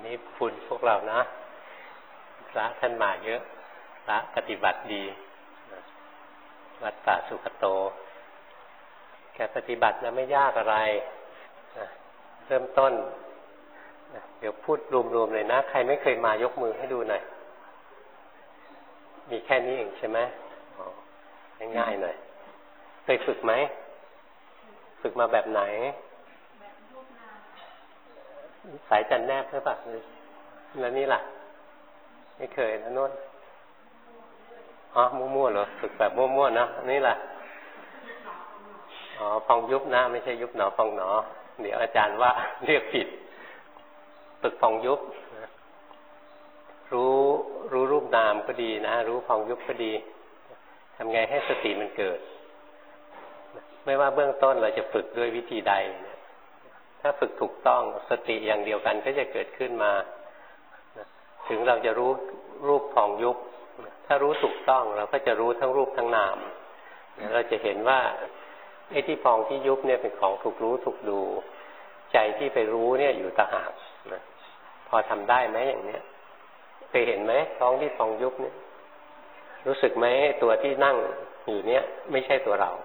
นี้คุณพวกเรานะพระท่านมาเยอะพระปฏิบัติดีวัดป่าสุขโตแค่ปฏิบัตินะไม่ยากอะไรเริ่มต้นเดี๋ยวพูดรวมๆเลยนะใครไม่เคยมายกมือให้ดูหน่อยมีแค่นี้เองใช่ไหมง่ายๆหน่อยเคยฝึกไหมฝึกมาแบบไหนสายจันแนบใช่ปะแล้วนี่ล่ะไม่เคยนะโน้นอ๋อมั่วๆเหรอฝึกแบบมั่วๆนะนี่ล่ะอ๋อพองยุบนะไม่ใช่ยุบหนอพองหนอเดี๋ยวอาจารย์ว่าเรียกผิดฝึกพองยุบรู้รูปนามก็ดีนะรู้พองยุบก็ดีทำไงให้สติมันเกิดไม่ว่าเบื้องต้นเราจะฝึกด้วยวิธีใดถ้าฝึกถูกต้องสติอย่างเดียวกันก็จะเกิดขึ้นมาถึงเราจะรู้รูปพองยุบถ้ารู้ถูกต้องเราก็จะรู้ทั้งรูปทั้งนามเราจะเห็นว่าไอ้ที่พองที่ยุบเนี่ยเป็นของถูกรู้ถูกดูใจที่ไปรู้เนี่ยอยู่ต่างหากนะพอทำได้ไหมอย่างเนี้ยเคยเห็นไหมท้องที่พองยุบเนี่ยรู้สึกไหมตัวที่นั่งอยู่เนี่ยไม่ใช่ตัวเรา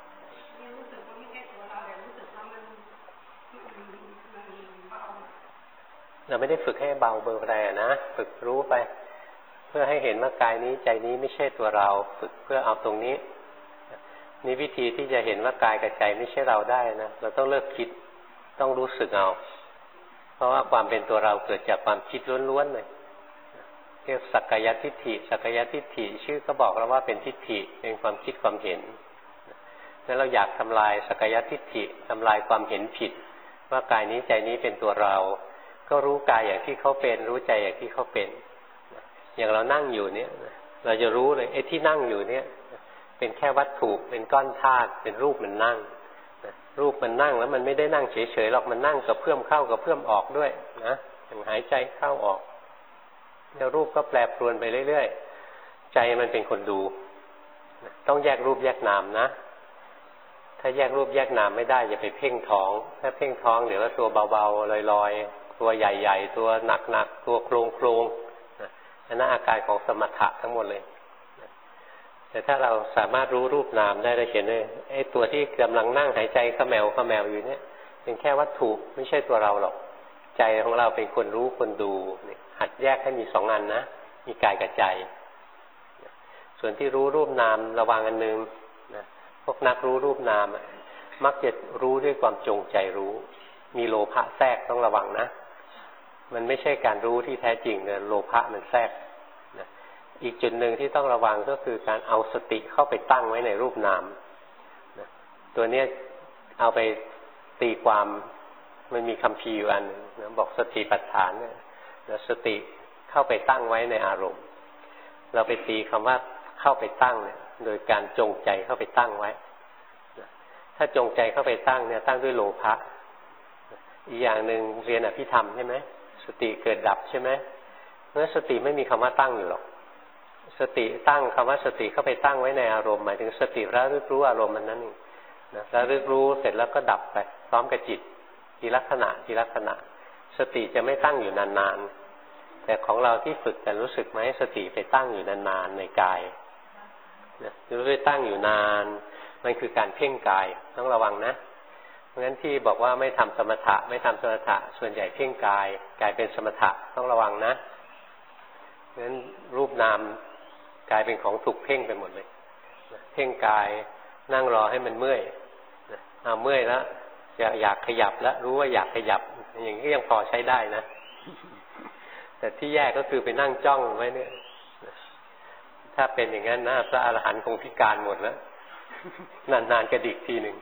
เราไม่ได้ฝึกให้เบาเบอร์แรงนะฝึกรู้ไปเพื่อให้เห็นว่ากายนี้ใจนี้ไม่ใช่ตัวเราฝึกเพื่อเอาตรงนี้นี่วิธีที่จะเห็นว่ากายกับใจไม่ใช่เราได้นะเราต้องเลิกคิดต้องรู้สึกเอาเพราะว่าความเป็นตัวเราเกิดจากความคิดล้วนๆเลยเรียกสักกายทิฏฐิสักกายทิฏฐิชื่อก็บอกแล้วว่าเป็นทิฏฐิเป็นความคิดความเห็นงั้นเราอยากทำลายสักกายทิฏฐิทำลายความเห็นผิดว่ากายนี้ใจนี้เป็นตัวเราก็รู้กายอย่างที่เขาเป็นรู้ใจอย่างที่เขาเป็นอย่างเรานั่งอยู่เนี่ยเราจะรู้เลยไอ้ที่นั่งอยู่เนี่ยเป็นแค่วัตถุเป็นก้อนธาตุเป็นรูปมันนั่งรูปมันนั่งแล้วมันไม่ได้นั่งเฉยๆหรอกมันนั่งกับเพื่อมเข้ากับเพื่อมออกด้วยนะอย่างหายใจเข้าออกแล้วรูปก็แปรปรวนไปเรื่อยๆใจมันเป็นคนดูต้องแยกรูปแยกนามนะถ้าแยกรูปแยกนามไม่ได้อย่าไปเพ่งท้องถ้าเพ่งท้องเดี๋ยวตัวเบาๆลอยๆตัวใหญ่ๆตัวหนักๆตัวโครงๆนั่นอาการของสมถะทั้งหมดเลยแต่ถ้าเราสามารถรู้รูปนามได้เราเห็นเลยไอ้ตัวที่กำลังนั่งหายใจเขมวอยู่เนี่ยเป็นแค่วัตถุไม่ใช่ตัวเราหรอกใจของเราเป็นคนรู้คนดูหัดแยกให้มีสองอันนะมีกายกับใจส่วนที่รู้รูปนามระวังอันนึงนะพวกนักรู้รูปนามมักจะรู้ด้วยความจงใจรู้มีโลภะแทรกต้องระวังนะมันไม่ใช่การรู้ที่แท้จริงเนี่ยโลภะมันแทรกนะอีกจุดหนึ่งที่ต้องระวังก็คือการเอาสติเข้าไปตั้งไว้ในรูปนามนะตัวเนี้ยเอาไปตีความมันมีคัมภีร์อยู่อันนะบอกสติปัฏฐานเนี่ยสติเข้าไปตั้งไว้ในอารมณ์เราไปตีคำว่าเข้าไปตั้งเนี่ยโดยการจงใจเข้าไปตั้งไว้นะถ้าจงใจเข้าไปตั้งเนี่ยตั้งด้วยโลภะอีกอย่างหนึ่งเรียนอภิธรรมใช่ไหมสติเกิดดับใช่ไหมเพราะสติไม่มีคำว่าตั้งอยู่หรอกสติตั้งคำว่าสติเข้าไปตั้งไว้ในอารมณ์หมายถึงสติระลึกรู้อารมณ์มันนั่นเองนะระลึกรู้เสร็จแล้วก็ดับไปพร้อมกับจิตทีลักษณะสติจะไม่ตั้งอยู่นานๆแต่ของเราที่ฝึกกันรู้สึกไหมสติไปตั้งอยู่นานๆในกายนะรู้สึกตั้งอยู่นานมันคือการเพ่งกายต้องระวังนะเพราะฉะนั้นที่บอกว่าไม่ทำสมถะส่วนใหญ่เพ่งกายเป็นสมถะต้องระวังนะเพราะฉะนั้นรูปนามกายเป็นของถูกเพ่งไปหมดเลยเพ่งกายนั่งรอให้มันเมื่อยเอาเมื่อยแล้วอยากขยับแล้วรู้ว่าอยากขยับอย่างนี้ยังพอใช้ได้นะแต่ที่แย่ก็คือไปนั่งจ้องไว้เนี่ยถ้าเป็นอย่างนั้นนะพระอรหันต์คงพิการหมดแล้วนานๆกระดิกทีหนึ่ง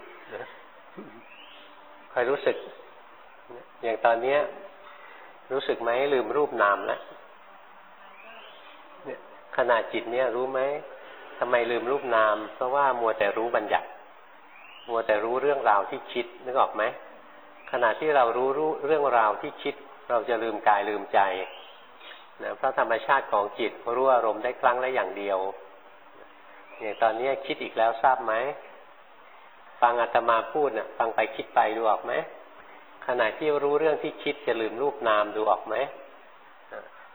คอยรู้สึกอย่างตอนนี้รู้สึกไหมลืมรูปนามแล้วขณะจิตเนี่ยรู้ไหมทำไมลืมรูปนามเพราะว่ามัวแต่รู้บัญญัติมัวแต่รู้เรื่องราวที่คิดนึกออกไหมขณะที่เรารู้เรื่องราวที่คิดเราจะลืมกายลืมใจนะเพราะธรรมชาติของจิตรู้อารมณ์ได้ครั้งละอย่างเดียวอย่างตอนนี้คิดอีกแล้วทราบไหมฟังอาตมาพูดน่ะฟังไปคิดไปดูออกไหมขณะที่รู้เรื่องที่คิดจะลืมรูปนามดูออกไหม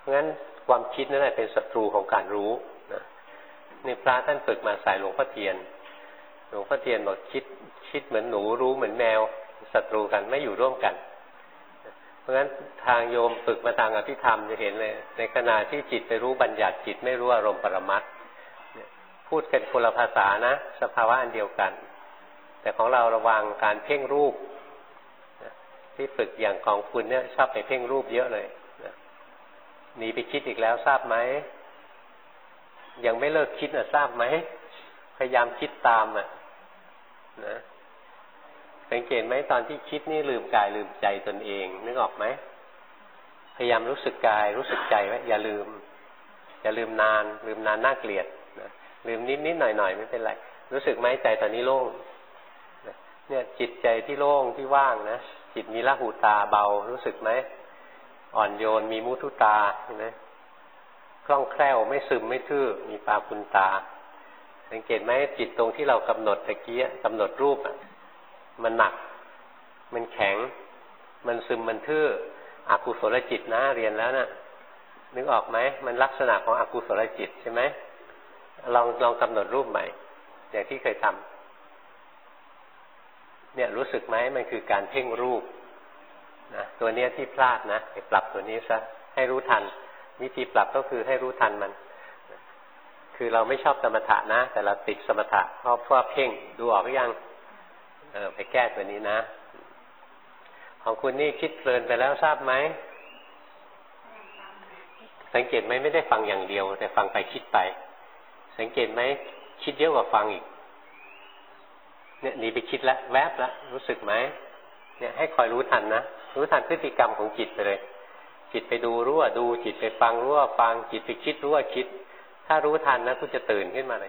เพราะงั้นความคิดนั่นแหละเป็นศัตรูของการรู้นะนี่พระท่านฝึกมาใส่หลวงพ่อเทียนบอกคิดเหมือนหนูรู้เหมือนแมวศัตรูกันไม่อยู่ร่วมกันเพราะฉะนั้นทางโยมฝึกมาทางอภิธรรมจะเห็นเลยในขณะที่จิตไปรู้บัญญัติจิตไม่รู้อารมณ์ปรมัตถ์พูดกันคนละภาษานะสภาวะอันเดียวกันแต่ของเราระวังการเพ่งรูปที่ฝึกอย่างของคุณเนี่ยชอบไปเพ่งรูปเยอะเลยหนีไปคิดอีกแล้วทราบไหมยังไม่เลิกคิดทราบไหมพยายามคิดตามนะสังเกตไหมตอนที่คิดนี่ลืมกายลืมใจตนเองนึกออกไหมพยายามรู้สึกกายรู้สึกใจไว้อย่าลืมนานน่าเกลียดนะลืมนิดหน่อยไม่เป็นไรรู้สึกไหมใจตอนนี้โล่งเนี่ยจิตใจที่โล่งที่ว่างนะจิตมีละหูตาเบารู้สึกไหมอ่อนโยนมีมุทุตาเห็นไหมคล่องแคล่วไม่ซึมไม่ทื่อมีปาปุณตาสังเกตไหมจิตตรงที่เรากำหนดตะกี้กำหนดรูปมันหนักมันแข็งมันซึมมันทื่ออกุศลจิตนะเรียนแล้วนะนึกออกไหมมันลักษณะของอกุศลจิตใช่ไหมลองกำหนดรูปใหม่อย่างที่เคยทำเนี่ยรู้สึกไหมมันคือการเพ่งรูปนะตัวเนี้ยที่พลาดนะไปปรับตัวนี้ซะให้รู้ทันวิธีปรับก็คือให้รู้ทันมันคือเราไม่ชอบสมถะนะแต่เราติดสมถะเพราะว่าเพ่งดูออกหรือยังไปแก้ตัวนี้นะของคุณนี่คิดเพลินไปแล้วทราบไหมสังเกตไหมไม่ได้ฟังอย่างเดียวแต่ฟังไปคิดไปสังเกตไหมคิดเยอะกว่าฟังอีกเนี่ยหนีไปคิดแล้วแวบแล้วรู้สึกไหมเนี่ยให้คอยรู้ทันนะรู้ทันพฤติกรรมของจิตไปเลยจิตไปดูรู้ว่าดูจิตไปฟังรู้ว่าฟังจิตไปคิดรู้ว่าคิดถ้ารู้ทันนะคุณจะตื่นขึ้นมาเลย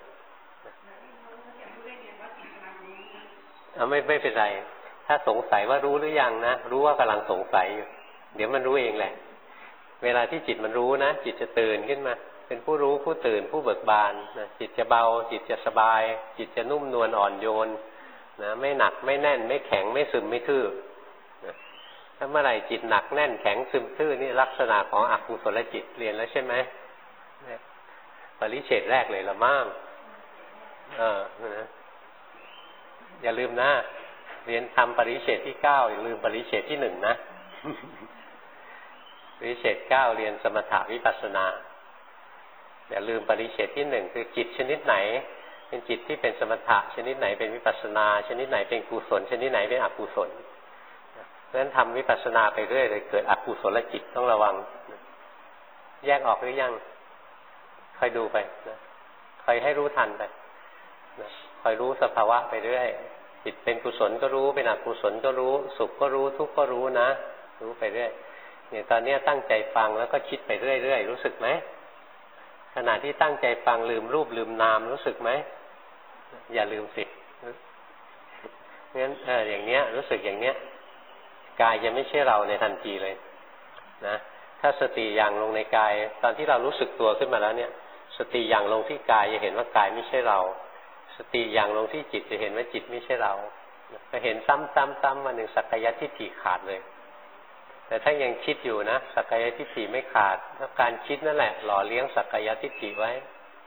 ไม่เป็นไรถ้าสงสัยว่ารู้หรือยังนะรู้ว่ากำลังสงสัยอยู่เดี๋ยวมันรู้เองแหละเวลาที่จิตมันรู้นะจิตจะตื่นขึ้นมาเป็นผู้รู้ผู้ตื่นผู้เบิกบานนะจิตจะเบาจิตจะสบายจิตจะนุ่มนวลอ่อนโยนนะไม่หนักไม่แน่นไม่แข็งไม่ซึมไม่ทื่อนะถ้าเมื่อไหร่จิตหนักแน่นแข็งซึมทื่อนี่ลักษณะของอกุศลจิตเรียนแล้วใช่ไหมปริเฉดแรกเลยละมั่งนะอย่าลืมนะเรียนทำปริเฉดที่9อย่าลืมปริเฉดที่1นะปริเฉด9เรียนสมถะวิปัสสนาอย่าลืมปริเฉดที่1คือจิตชนิดไหนเป็นจิตที่เป็นสมถะชนิดไหนเป็นวิปัสสนาชนิดไหนเป็นกุศลชนิดไหนเป็นอกุศลเพราะฉะนั้นทำวิปัสสนาไปเรื่อยเลยเกิดอกุศลจิตต้องระวังแยกออกหรือยังคอยดูไปนะคอยให้รู้ทันไปนะคอยรู้สภาวะไปเรื่อยจิตเป็นกุศลก็รู้เป็นอกุศลก็รู้สุขก็รู้ทุกข์ก็รู้นะรู้ไปเรื่อยเนี่ยตอนนี้ตั้งใจฟังแล้วก็คิดไปเรื่อยๆรู้สึกไหมขณะที่ตั้งใจฟังลืมรูปลืมนามรู้สึกไหมอย่าลืมสิงั้นอย่างเนี้ยรู้สึกอย่างเนี้ยกายจะไม่ใช่เราในทันทีเลยนะถ้าสติอย่างลงในกายตอนที่เรารู้สึกตัวขึ้นมาแล้วเนี่ยสติอย่างลงที่กายจะเห็นว่ากายไม่ใช่เราสติอย่างลงที่จิตจะเห็นว่าจิตไม่ใช่เราจะเห็นซ้ำๆวันหนึ่งสักกายทิฏฐิขาดเลยแต่ถ้ายังคิดอยู่นะสักกายทิฏฐิไม่ขาดแล้วการคิดนั่นแหละหล่อเลี้ยงสักกายทิฏฐิไว้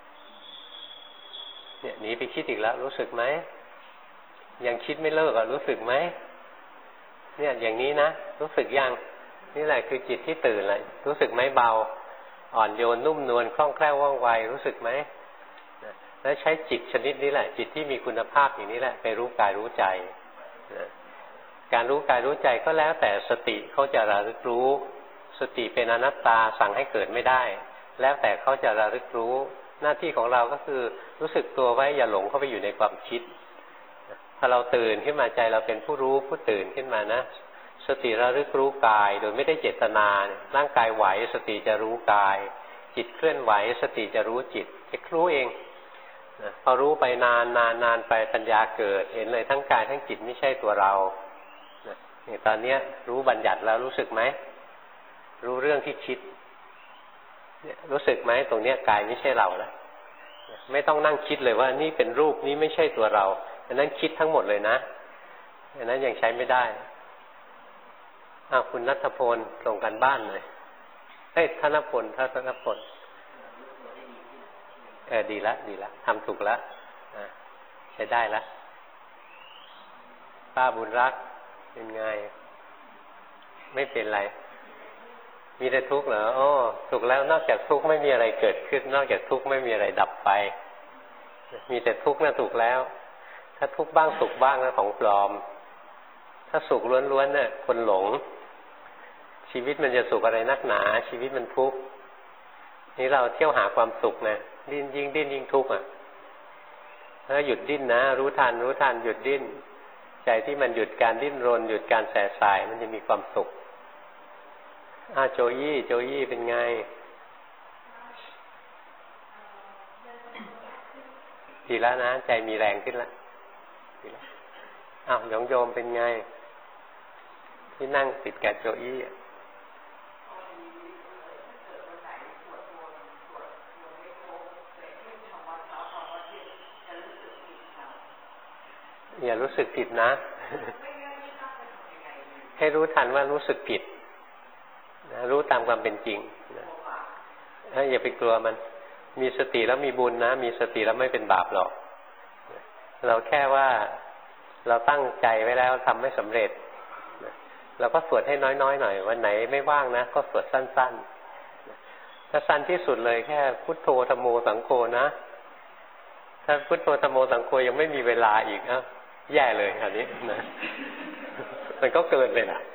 เนี่ยหนีไปคิดอีกแล้วรู้สึกไหมยังคิดไม่เลิกรู้สึกไหมเนี่ยอย่างนี้นะรู้สึกยังนี่แหละคือจิตที่ตื่นเลยรู้สึกไหมเบาอ่อนโยนนุ่มนวลคล่องแคล่วว่องไวรู้สึกไหมแล้วใช้จิตชนิดนี้แหละจิตที่มีคุณภาพอย่างนี้แหละไปรู้กายรู้ใจการรู้กายรู้ใจก็แล้วแต่สติเขาจะระลึกรู้สติเป็นอนัตตาสั่งให้เกิดไม่ได้แล้วแต่เขาจะระลึกรู้หน้าที่ของเราก็คือรู้สึกตัวไว้อย่าหลงเข้าไปอยู่ในความคิดพอเราตื่นขึ้นมาใจเราเป็นผู้รู้ผู้ตื่นขึ้นมานะสติระลึกรู้กายโดยไม่ได้เจตนาร่างกายไหวสติจะรู้กายจิตเคลื่อนไหวสติจะรู้จิตจะรู้เองพอรู้ไปนานไปปัญญาเกิดเห็นเลยทั้งกายทั้งจิตไม่ใช่ตัวเราเนี่ยตอนนี้รู้บัญญัติแล้วรู้สึกไหมรู้เรื่องที่คิดรู้สึกไหมตรงนี้กายไม่ใช่เราแล้วไม่ต้องนั่งคิดเลยว่านี่เป็นรูปนี้ไม่ใช่ตัวเราอันนั้นคิดทั้งหมดเลยนะอันนั้นยังใช้ไม่ได้คุณณัฐพลส่งกันบ้านเลยไปฮ้ยธนพลดีละทำถูกแล้วใช้ได้ละป้าบุญรักเป็นไงไม่เป็นไรมีแต่ทุกข์เหรอโอ้ถูกแล้วนอกจากทุกข์ไม่มีอะไรเกิดขึ้นนอกจากทุกข์ไม่มีอะไรดับไปมีแต่ทุกข์น่ะถูกแล้วถ้าทุกข์บ้างสุขบ้างน่ะของปลอมถ้าสุขล้วนๆน่ะคนหลงชีวิตมันจะสุขอะไรนักหนาชีวิตมันทุกข์นี่เราเที่ยวหาความสุขนะดิ้นยิ่งทุกข์อ่ะถ้าหยุดดิ้นนะรู้ทันหยุดดิ้นใจที่มันหยุดการดิ้นรนหยุดการแสสายมันจะมีความสุขโจยี่เป็นไงดีแล้วนะใจมีแรงขึ้นแล้วหยงโยมเป็นไงที่นั่งติดกับโจยี่อย่ารู้สึกผิดนะ ให้รู้ทันว่ารู้สึกผิดนะรู้ตามความเป็นจริงนะอย่าไปกลัวมันมีสติแล้วมีบุญนะมีสติแล้วไม่เป็นบาปหรอกเราแค่ว่าเราตั้งใจไว้แล้วทำไม่สำเร็จเราก็สวดให้น้อยหน่อยวันไหนไม่ว่างนะก็สวดสั้นๆถ้าสั้นที่สุดเลยแค่พุทโธธัมโมสังโฆนะถ้าพุทโธธัมโมสังโฆยังไม่มีเวลาอีกแย่เลยอันนี้นะมันก็เกินไปนะ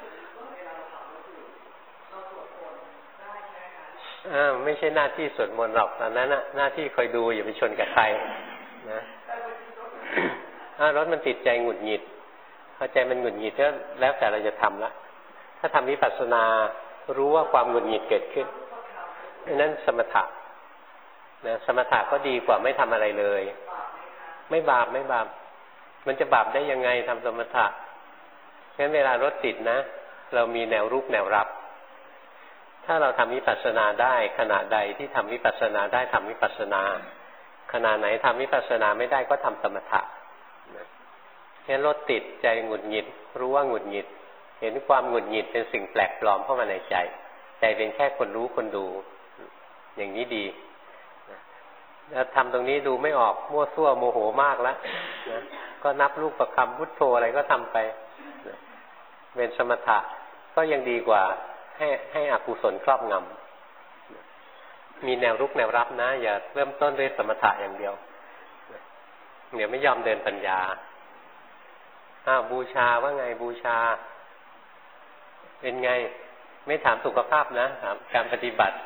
ไม่ใช่หน้าที่สวดมนต์หรอกตอนนั้นหน้าที่คอยดูอย่าไปชนกับใครนะรถมันติดใจหงุดหงิดพอใจมันหงุดหงิดแล้วแต่เราจะทำละถ้าทำวิปัสสนารู้ว่าความหงุดหงิดเกิดขึ้นนั่นสมถะนะสมถะก็ดีกว่าไม่ทำอะไรเลยไม่บาปมันจะบาปได้ยังไงทำสมถะงั้นเวลารถติดนะเรามีแนวรุกแนวรับถ้าเราทำวิปัสสนาได้ขณะใดที่ทำวิปัสสนาได้ทำวิปัสสนาขณะไหนทำวิปัสสนาไม่ได้ก็ทำสมถะงั้นรถติดใจหงุดหงิดรู้ว่าหงุดหงิดเห็นความหงุดหงิดเป็นสิ่งแปลกปลอมเข้ามาในใจใจเป็นแค่คนรู้คนดูอย่างนี้ดีแล้วทำตรงนี้ดูไม่ออกมั่วซั่วโมโหมากแล้วนะก็นับลูกประคำพุทโธอะไรก็ทำไปเป็นสมถะก็ยังดีกว่าให้อกุศลครอบงำมีแนวรุกแนวรับนะอย่าเริ่มต้นด้วยสมถะอย่างเดียวเดี๋ยวไม่ยอมเดินปัญญาบูชาว่าไงบูชาเป็นไงไม่ถามสุขภาพนะถามการปฏิบัติ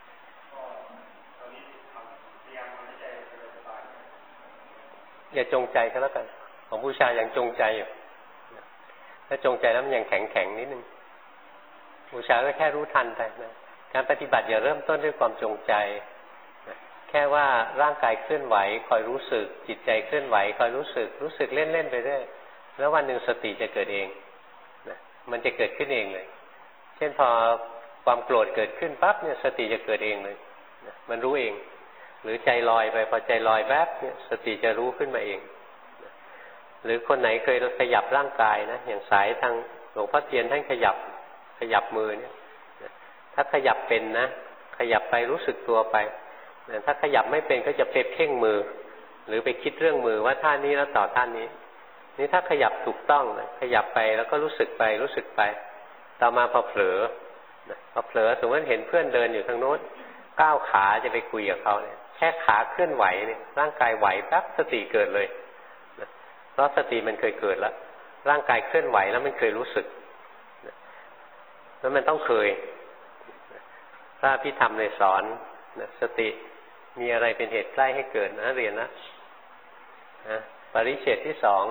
อย่าจงใจก็แล้วกันของบูชายังจงใจอยู่ถ้าจงใจแล้วมันยังแข็งนิดนึงบูชาก็แค่รู้ทันไปนะการปฏิบัติอย่าเริ่มต้นด้วยความจงใจแค่ว่าร่างกายเคลื่อนไหวคอยรู้สึกจิตใจเคลื่อนไหวคอยรู้สึกเล่นๆไปเรื่อยแล้ววันหนึ่งสติจะเกิดเองนะมันจะเกิดขึ้นเองเลยเช่นพอความโกรธเกิดขึ้นปั๊บเนี่ยสติจะเกิดเองเลยนะมันรู้เองหรือใจลอยไปพอใจลอยแวบเนี่ยสติจะรู้ขึ้นมาเองนะหรือคนไหนเคยขยับร่างกายนะอย่างสายทางหลวงพ่อเทียนท่านขยับมือเนี่ยถ้าขยับเป็นนะขยับไปรู้สึกตัวไปถ้าขยับไม่เป็นก็จะไปเพ่งมือหรือไปคิดเรื่องมือว่าท่านี้แล้วต่อท่านี้นี่ถ้าขยับถูกต้องนะขยับไปแล้วก็รู้สึกไปต่อมาพอเผลอสมมติเห็นเพื่อนเดินอยู่ทางโน้นก้าวขาจะไปคุยกับเขาเนี่ยแค่ขาเคลื่อนไหวเนี่ยร่างกายไหวปั๊บสติเกิดเลยเพราะสติมันเคยเกิดแล้วร่างกายเคลื่อนไหวแล้วมันเคยรู้สึกแล้วมันต้องเคยพระพิธรรมเลยสอนสติมีอะไรเป็นเหตุใกล้ให้เกิดนะเรียนนะปริเฉดที่สอง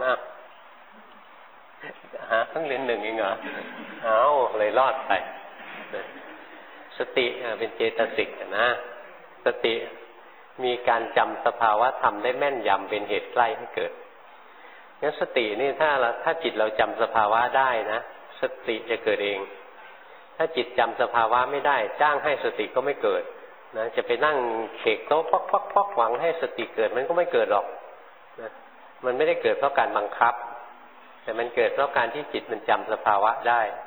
ต้องเรียนหนึ่งเองเหรอเลยรอดไปสติเป็นเจตสิกนะสติมีการจำสภาวะธรรมได้แม่นยำเป็นเหตุใกล้ให้เกิดงั้นสตินี่ถ้าจิตเราจำสภาวะได้นะสติจะเกิดเองถ้าจิตจำสภาวะไม่ได้จ้างให้สติก็ไม่เกิดนะจะไปนั่งเขกโต๊ะพอกหวังให้สติเกิดมันก็ไม่เกิดหรอกนะมันไม่ได้เกิดเพราะการบังคับแต่มันเกิดเพราะการที่จิตมันจำสภาวะได้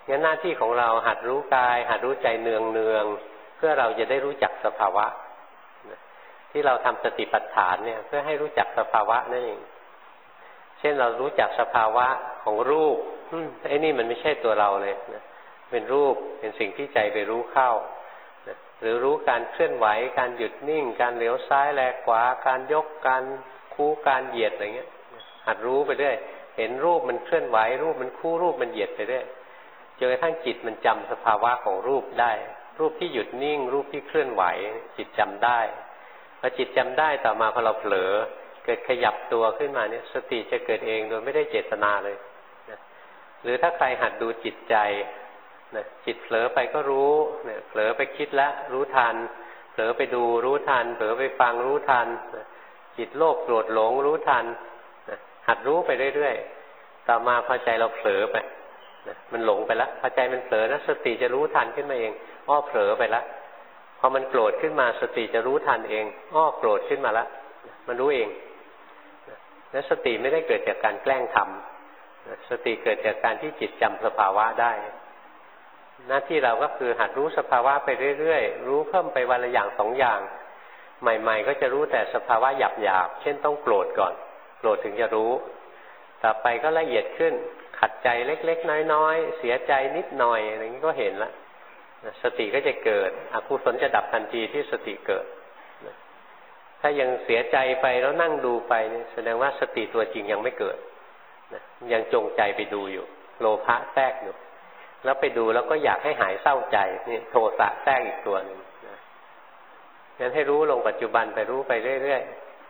งั้นหน้าที่ของเราหัดรู้กายหัดรู้ใจเนืองๆเพื่อเราจะได้รู้จักสภาวะที่เราทำสติปัฏฐานเนี่ยเพื่อให้รู้จักสภาวะนั่นเองเช่นเรารู้จักสภาวะของรูปไอ้นี่มันไม่ใช่ตัวเราเลยนะเป็นรูปเป็นสิ่งที่ใจไปรู้เข้านะหรือรู้การเคลื่อนไหวการหยุดนิ่งการเหลียวซ้ายแลขวาการยกการคู่การเหยียดอะไรเงี้ยหัดรู้ไปเรื่อยเห็นรูปมันเคลื่อนไหวรูปมันคู่รูปมันเหยียดไปเรื่อยจนกระทั่งจิตมันจำสภาวะของรูปได้รูปที่หยุดนิ่งรูปที่เคลื่อนไหวจิตจำได้พอจิตจำได้ต่อมาพอเราเผลอเกิดขยับตัวขึ้นมาเนี่ยสติจะเกิดเองโดยไม่ได้เจตนาเลยนะหรือถ้าใครหัดดูจิตใจนะจิตเผลอไปก็รู้เนี่ยเผลอไปคิดแล้วรู้ทันเผลอไปดูรู้ทันเผลอไปฟังรู้ทันนะจิตโลภโกรธหลงรู้ทันนะหัดรู้ไปเรื่อยๆต่อมาพอใจเราเผลอไปนะมันหลงไปแล้วพอใจมันเผลอนะสติจะรู้ทันขึ้นมาเองอ้อเผลอไปแล้วพอมันโกรธขึ้นมาสติจะรู้ทันเองอ้อโกรธขึ้นมาแล้วมันรู้เองและสติไม่ได้เกิดจากการแกล้งทำสติเกิดจากการที่จิตจำสภาวะได้หน้าที่เราก็คือหัดรู้สภาวะไปเรื่อยๆรู้เพิ่มไปวันละอย่างสองอย่างใหม่ๆก็จะรู้แต่สภาวะหยาบๆเช่นต้องโกรธก่อนโกรธถึงจะรู้ต่อไปก็ละเอียดขึ้นขัดใจเล็กๆน้อยๆเสียใจนิดหน่อยอะไรนี้ก็เห็นละสติก็จะเกิดอกุศลจะดับทันทีที่สติเกิดถ้ายังเสียใจไปแล้วนั่งดูไปเนี่ยแสดงว่าสติตัวจริงยังไม่เกิดยังจงใจไปดูอยู่โลภะแทรกอยู่แล้วไปดูแล้วก็อยากให้หายเศร้าใจนี่โทสะแทรกอีกตัวหนึ่งงั้นให้รู้ลงปัจจุบันไปรู้ไปเรื่อย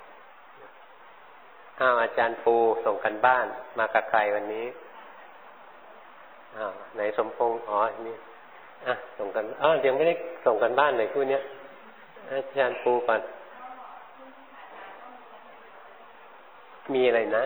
ๆอาจารย์ปูส่งกันบ้านมากับใครวันนี้ไหนสมพงษ์นี่ส่งกันยังไม่ได้ส่งกันบ้านเลยคู่นี้อาจารย์ปูก่อนมีอะไรนะ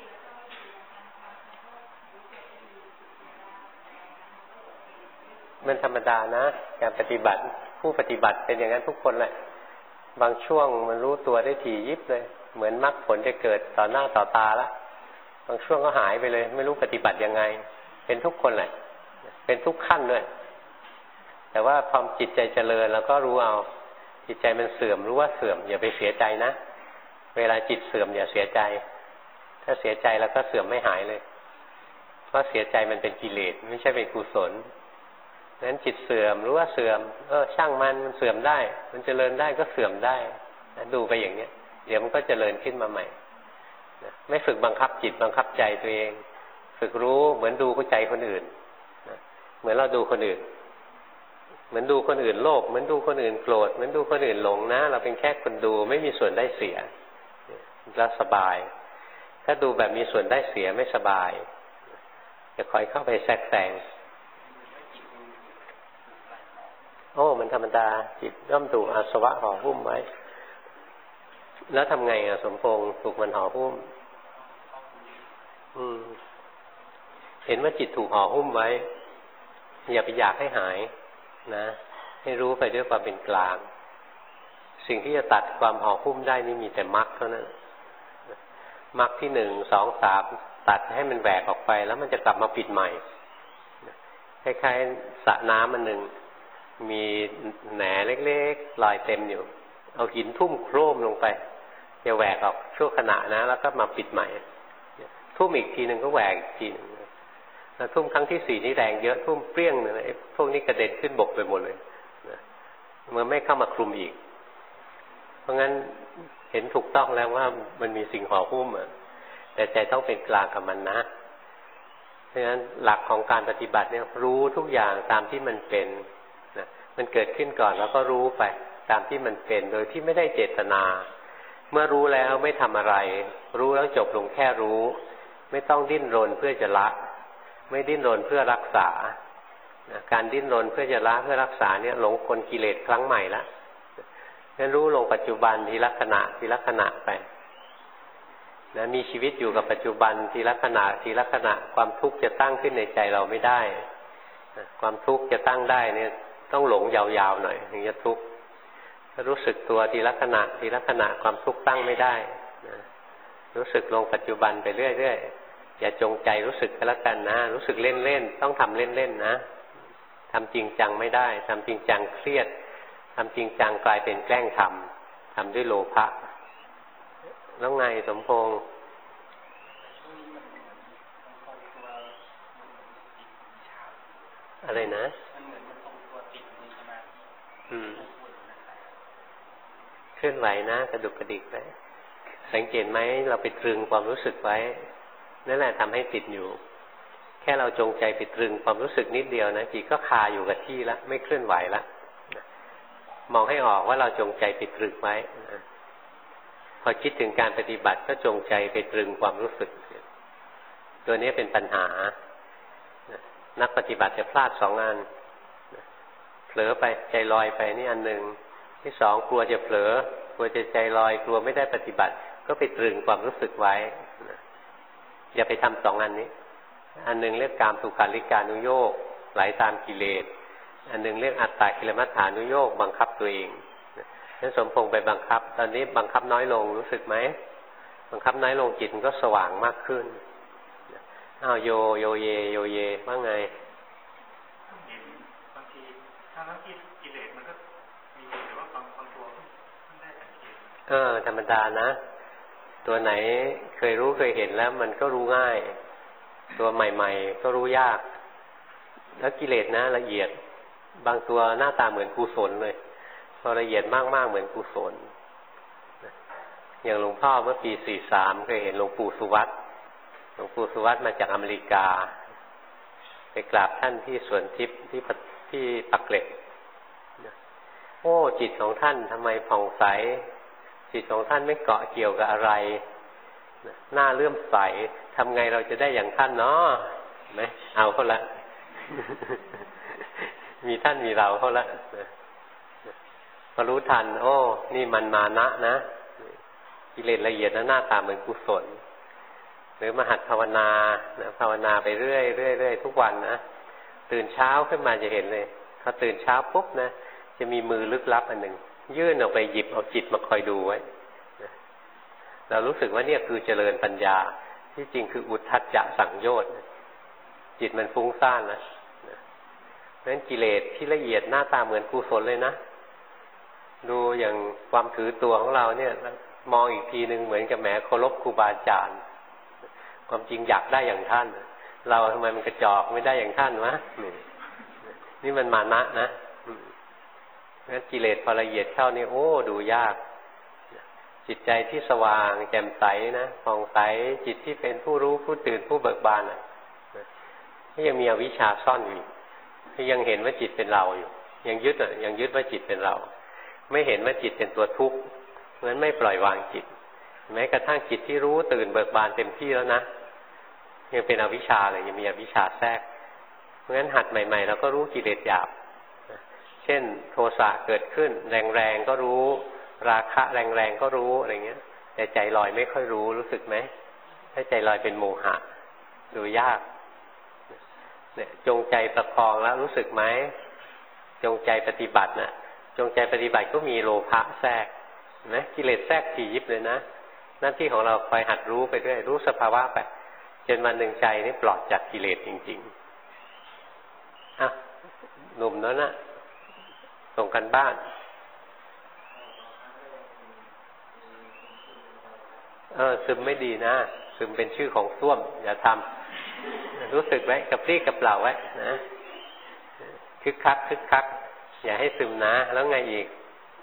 มันธรรมดานะการปฏิบัติผู้ปฏิบัติเป็นอย่างนั้นทุกคนแหละบางช่วงมันรู้ตัวได้ถี่ยิบเลยเหมือนมรรคผลจะเกิดต่อหน้าต่อตาแล้วบางช่วงก็หายไปเลยไม่รู้ปฏิบัติยังไงเป็นทุกคนแหละเป็นทุกขั้นด้วยแต่ว่าพอจิตใจเจริญแล้วก็รู้เอาจิตใจมันเสื่อมรู้ว่าเสื่อมอย่าไปเสียใจนะเวลาจิตเสื่อมอย่าเสียใจถ้าเสียใจแล้วก็เสื่อมไม่หายเลยเพราะเสียใจมันเป็นกิเลสไม่ใช่เป็นกุศลนั้นจิตเสื่อมรู้ว่าเสื่อมช่างมันเสื่อมได้มันเจริญได้ก็เสื่อมได้ดูไปอย่างเนี้ยเดี๋ยวมันก็เจริญขึ้นมาใหม่ไม่ฝึกบังคับจิตบังคับใจตัวเองฝึกรู้เหมือนดูใจคนอื่นเหมือนเราดูคนอื่นเหมือนดูคนอื่นโลภเหมือนดูคนอื่นโกรธเหมือนดูคนอื่นหลงนะเราเป็นแค่คนดูไม่มีส่วนได้เสียแล้วสบายถ้าดูแบบมีส่วนได้เสียไม่สบายจะคอยเข้าไปแทรกแซงมันธรรมดาจิตย่อมถูกอาสวะห่อหุ้มไว้แล้วทำไงสมพงษ์ถูกมันห่อหุ้มเห็นว่าจิตถูกห่อหุ้มไว้อย่าไปอยากให้หายนะให้รู้ไปด้วยความเป็นกลางสิ่งที่จะตัดความห่อหุ้มได้นี่มีแต่มรรคเท่านั้นมรรคที่1 2 3ตัดให้มันแหวกออกไปแล้วมันจะกลับมาปิดใหม่คล้ายๆสระน้ำอันหนึ่งมีแหน่เล็กๆลอยเต็มอยู่เอาหินทุ่มโครมลงไปจะแหวกออกชั่วขณะนะแล้วก็มาปิดใหม่ทุ่มอีกทีหนึ่งก็แหวกอีกทีนึงแล้วทุ่มครั้งที่4นี่แรงเยอะทุ่มเปรี้ยงเลยไอ้พวกนี้กระเด็นขึ้นบกไปหมดเลยมันไม่เข้ามาคลุมอีกเพราะงั้นเห็นถูกต้องแล้วว่ามันมีสิ่งห่อหุ้มแต่ใจต้องเป็นกลางกับมันนะเพราะงั้นหลักของการปฏิบัติเนี่ยรู้ทุกอย่างตามที่มันเป็นมันเกิดขึ้นก่อนแล้วก็รู้ไปตามที่มันเป็นโดยที่ไม่ได้เจตนาเมื่อรู้แล้วไม่ทำอะไรรู้แล้วจบลงแค่รู้ไม่ต้องดิ้นรนเพื่อจะละไม่ดิ้นรนเพื่อรักษาการดิ้นรนเพื่อจะละเพื่อรักษาเนี่ยหลงกลกิเลสครั้งใหม่ละงั้นรู้ลงปัจจุบันทีละขณะทีละขณะไปมีชีวิตอยู่กับปัจจุบันทีละขณะทีละขณะความทุกข์จะตั้งขึ้นในใจเราไม่ได้ความทุกข์จะตั้งได้เนี่ยต้องหลงยาวๆหน่อยถึงจะทุกข์ถ้ารู้สึกตัวทีละขณะทีละขณะความทุกข์ตั้งไม่ได้รู้สึกลงปัจจุบันไปเรื่อยๆอย่าจงใจรู้สึกก็แล้วกันนะรู้สึกเล่นๆต้องทำเล่นๆนะทำจริงจังไม่ได้ทำจริงจังเครียดทำจริงจังกลายเป็นแกล้งทำด้วยโลภะแล้วไงสมพงษ์อะไรนะเคลื่อนไหวนะกระดุกกระดิกไปสังเกตไหมเราไปตรึงความรู้สึกไว้นั่นแหละทำให้ติดอยู่แค่เราจงใจไปตรึงความรู้สึกนิดเดียวนะจิตก็คาอยู่กับที่แล้วไม่เคลื่อนไหวแล้วมองให้ออกว่าเราจงใจไปตรึงไว้พอคิดถึงการปฏิบัติก็จงใจไปตรึงความรู้สึกตัวนี้เป็นปัญหานักปฏิบัติจะพลาด2 อันเผลอไปใจลอยไปนี่อันหนึ่งที่2กลัวจะเผลอกลัวจะใจลอยกลัวไม่ได้ปฏิบัติก็ไปตรึงความรู้สึกไว้อย่าไปทำ2 อันนี้อันหนึ่งเรียกกามสุขาริการุโยคไหลตามกิเลสอันหนึ่งเรียกอัตตากิลมัฏฐานุโยคบังคับตัวเองนั้นสมพงษ์ไปบังคับตอนนี้บังคับน้อยลงรู้สึกไหมบังคับน้อยลงจิตมันก็สว่างมากขึ้นอ้าวโยเยว่าไงบางทีทั้งที่กิเลสมันก็มีแต่ว่าบางตัวไม่ได้สังเกตธรรมดานะตัวไหนเคยรู้เคยเห็นแล้วมันก็รู้ง่ายตัวใหม่ๆก็รู้ยากแล้วกิเลสนะละเอียดบางตัวหน้าตาเหมือนกุศลเลยพอละเอียดมากๆเหมือนกุศลอย่างหลวงพ่อเมื่อปี43เคยเห็นหลวงปู่สุวัตหลวงปู่สุวัตมาจากอเมริกาไปกราบท่านที่สวนทิพย์ที่ปักเกร็ดโอ้จิตของท่านทำไมผ่องใสจิตของท่านไม่เกาะเกี่ยวกับอะไรหน้าเลื่อมใสทำไงเราจะได้อย่างท่านเนาะไหมเอาเขาละ มีท่านมีเราเขาละพอรู้ทันโอ้นี่มันมานะนะกิเลสละเอียดนะหน้าตาเหมือนกุศลหรือมหัดภาวนานะภาวนาไปเรื่อยทุกวันนะตื่นเช้าขึ้นมาจะเห็นเลยพอตื่นเช้าปุ๊บนะจะมีมือลึกลับอันหนึ่งยื่นออกไปหยิบเอาจิตมาคอยดูไว้นะเรารู้สึกว่าเนี่ยคือเจริญปัญญาที่จริงคืออุทธัจจะสังโยชน์จิตมันฟุ้งซ่านนะเพราะฉะนั้นกิเลสที่ละเอียดหน้าตาเหมือนกุศลเลยนะดูอย่างความถือตัวของเราเนี่ยมองอีกทีหนึ่งเหมือนกับแหมเคารพครูบาอาจารย์ความจริงอยากได้อย่างท่านเราทำไมมันกระจอกไม่ได้อย่างท่านวะนี่มันมานะนะงั้นกิเลสพอละเอียดเข้านี่โอ้ดูยากจิตใจที่สว่างแจ่มใสนะผ่องใสจิตที่เป็นผู้รู้ผู้ตื่นผู้เบิกบานที่ยังมีอวิชชาซ่อนอยู่ที่ยังเห็นว่าจิตเป็นเราอยู่ยังยึดว่าจิตเป็นเราไม่เห็นว่าจิตเป็นตัวทุกข์เพราะฉะนั้นไม่ปล่อยวางจิตแม้กระทั่งจิตที่รู้ตื่นเบิกบานเต็มที่แล้วนะยังเป็นอวิชชาเลยยังมีอวิชชาแทรกเพราะฉะนั้นหัดใหม่ๆเราก็รู้กิเลสหยาบเช่นโทสะเกิดขึ้นแรงๆก็รู้ราคะแรงๆก็รู้อะไรเงี้ยแต่ใจลอยไม่ค่อยรู้สึกไหมถ้าใจลอยเป็นโมหะดูยากเนี่ยจงใจประคองแล้วรู้สึกไหมจงใจปฏิบัตินะจงใจปฏิบัติก็มีโลภะแทรกนะกิเลสแทรกถี่ยิบเลยนะหน้าที่ของเราคอยหัดรู้ไปด้วยรู้สภาวะไปจนวันหนึ่งใจนี่ปลอดจากกิเลสจริงๆหนุ่มนั้นนะส่งกันบ้านซึมไม่ดีนะซึมเป็นชื่อของส้วมอย่าทำรู้สึกไว้กระปรี้กระเปล่าไว้นะคึกคักอย่าให้ซึมนะแล้วไงอีก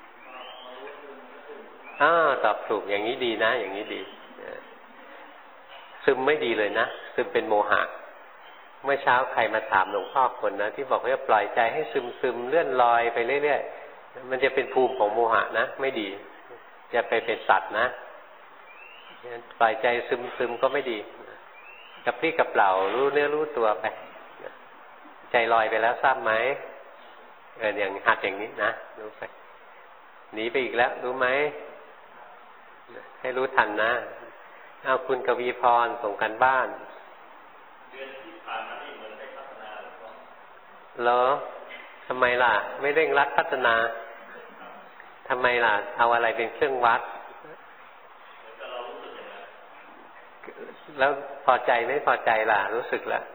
ตอบถูกอย่างนี้ดีนะอย่างนี้ดีซึมไม่ดีเลยนะซึมเป็นโมหะเมื่อเช้าใครมาถามหลวงพ่อคนนะที่บอกว่าปล่อยใจให้ซึมเลื่อนลอยไปเรื่อยๆมันจะเป็นภูมิของโมหะนะไม่ดีจะไปเป็นสัตว์นะปล่อยใจซึมก็ไม่ดีกระปรี้กระเปล่ารู้เนื้อรู้ตัวไปใจลอยไปแล้วทราบไหมอย่างหัดอย่างนี้นะรู้ไปหนีไปอีกแล้วรู้ไหมให้รู้ทันนะเอาคุณกวีพรส่งกันบ้านเดือนที่ผ่านมานี่เหมือนได้พัฒนาเหรอทำไมล่ะไม่เร่งรัดพัฒนาทำไมล่ะเอาอะไรเป็นเครื่องวัดแล้วพอใจไม่พอใจล่ะรู้สึกแล้ว